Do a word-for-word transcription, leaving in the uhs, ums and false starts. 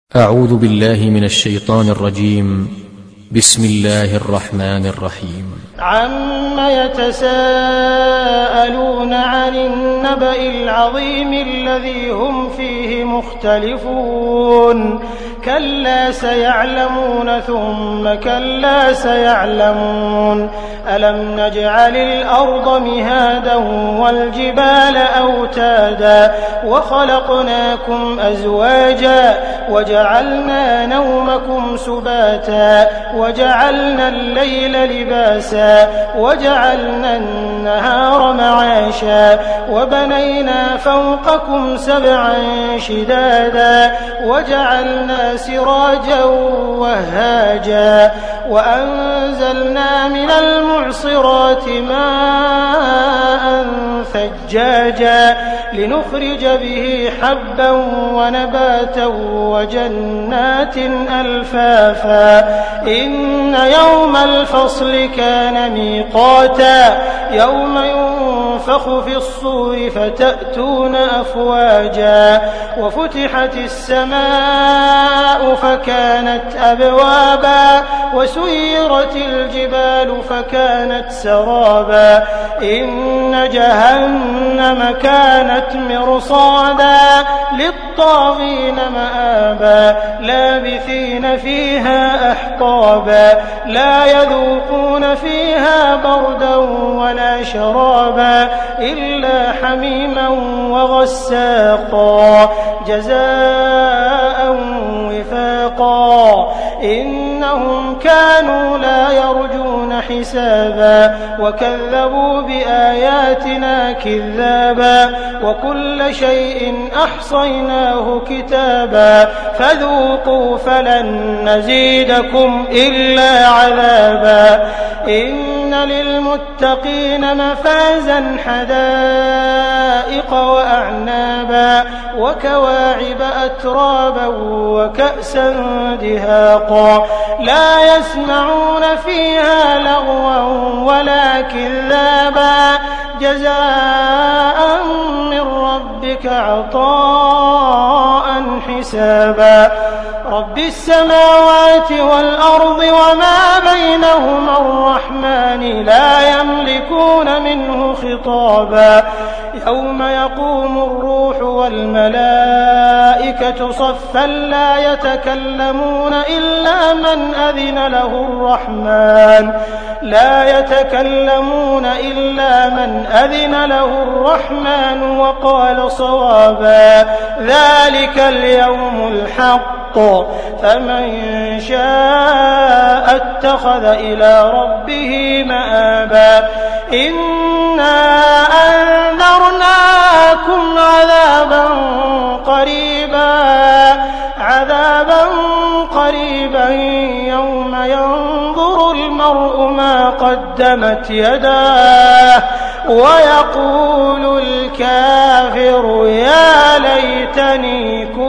أعوذ بالله من الشيطان الرجيم. بسم الله الرحمن الرحيم. عم يتساءلون عن النبأ العظيم الذي هم فيه مختلفون كلا سيعلمون ثم كلا سيعلمون ألم نجعل الأرض مهادا والجبال أوتادا وخلقناكم أزواجا وجعلنا نومكم سباتا وجعلنا الليل لباسا وجعلنا النهار معاشا وبنينا فوقكم سبعا شدادا وجعلنا سراجا وهاجا وأنزلنا من المعصرات ماء ثجاجا لنخرج به حبا ونباتا وجنات ألفافا إن يوم الفصل كان ميقاتا يوم ينفخ في الصور فتأتون أفواجا وفتحت السماء فكانت أبوابا وسيرت الجبال فكانت سرابا إن جهنم كانت مرصادا للطاغين مآبا لابثين فيها أحقابا لا يذوقون فيها بردا ولا شرابا إلا حميما وغساقا جزاء وفاقا إنهم كانوا لا يرجون حسابا وكذبوا بآياتنا كذابا وكل شيء أحصيناه كتابا فذوقوا فلن نزيدكم إلا عذابا إن للمتقين مفازا حدائق وأعنابا وكواعب أترابا وكأسا دهاقا لا يسمعون فيها لغوا ولا كذابا جزاء من ربك عطاء حسابا رب السماوات والأرض وما بينهما الرحمن لا يملكون منه خطابا يوم يقوم الروح والملائكة صفا لا يتكلمون إلا من أذن له الرحمن لا يتكلمون إلا من أذن له الرحمن وقال صوابا ذلك اليوم الحق فمن شاء اتخذ إلى ربه مآبا إنا أنذرناكم عذابا قريبا عذابا قريبا يوم ينظر المرء ما قدمت يداه ويقول الكافر يا ليتني كنت